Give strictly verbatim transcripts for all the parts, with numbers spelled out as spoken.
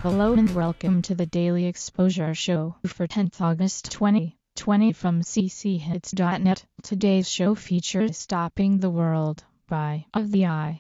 Hello and welcome to the Daily Exposure Show for tenth August twenty twenty from c c hits dot net. Today's show features Stopping the World by Of the Eye.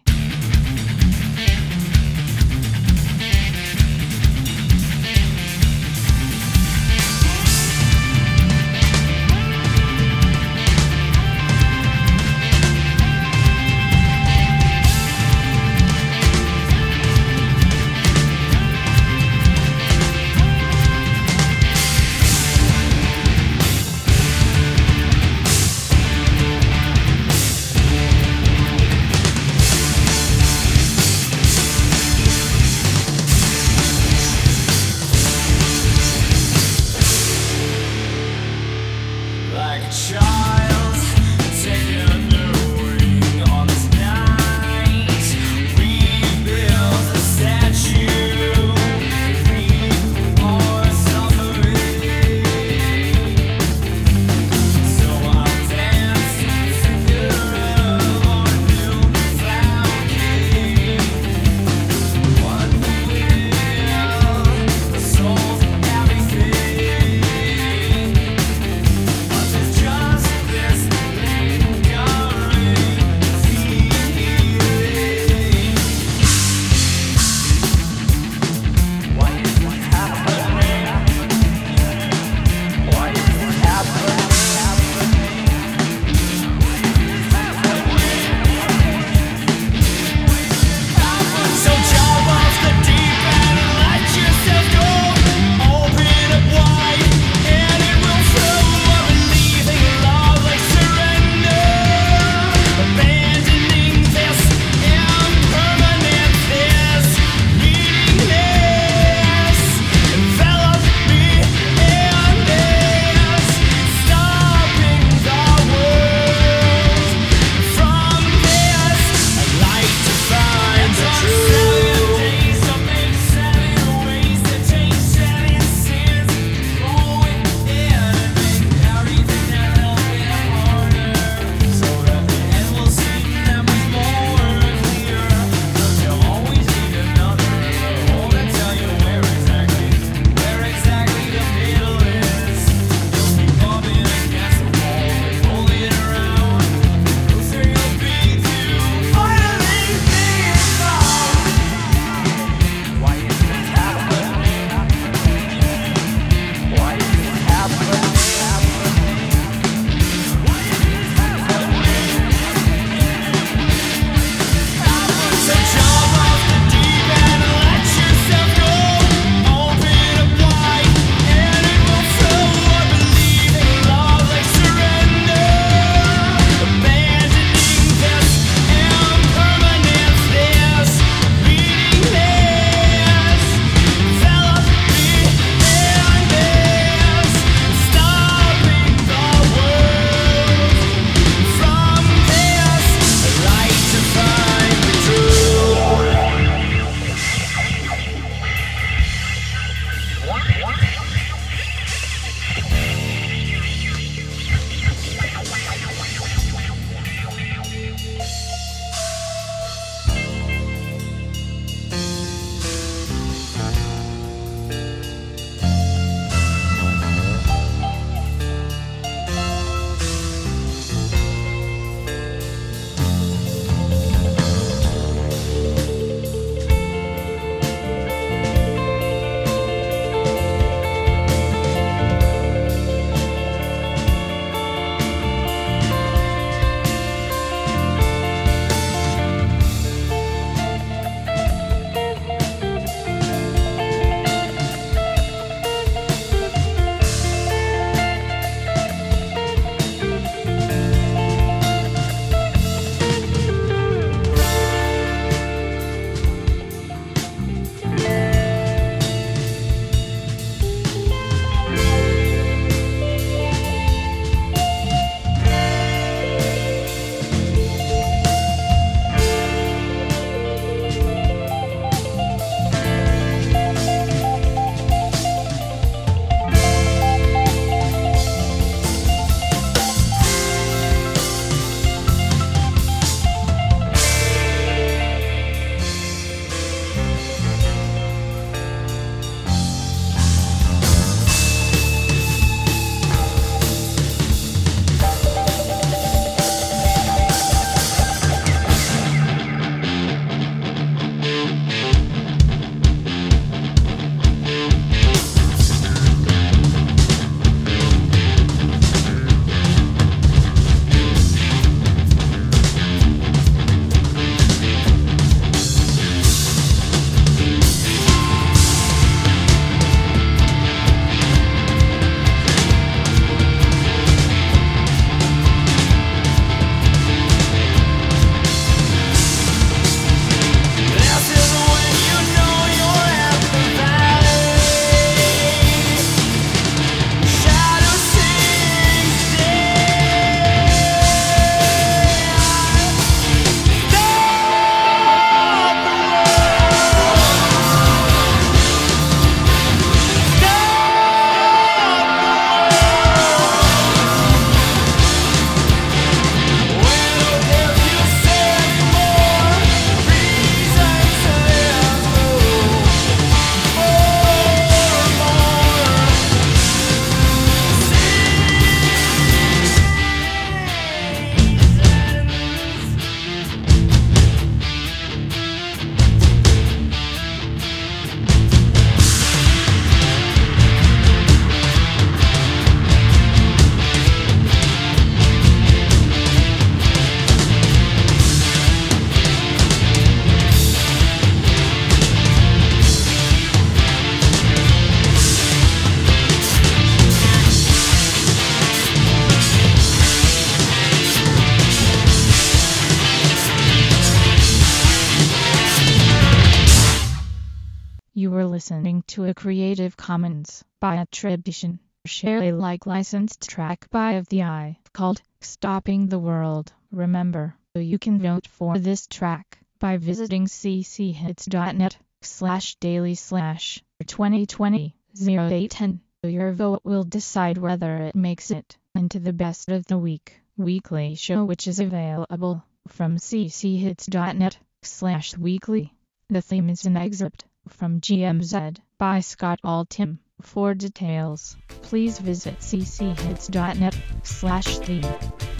listening to a Creative Commons by attribution, share Alike licensed track by Of the Eye called Stopping the World. Remember, you can vote for this track by visiting cchits.net slash daily slash 2020 0810. Your vote will decide whether it makes it into the Best of the Week weekly show, which is available from cchits.net slash weekly. The theme is an excerpt from G M Z by Scott Altham. For details, please visit cchits.net slash theme.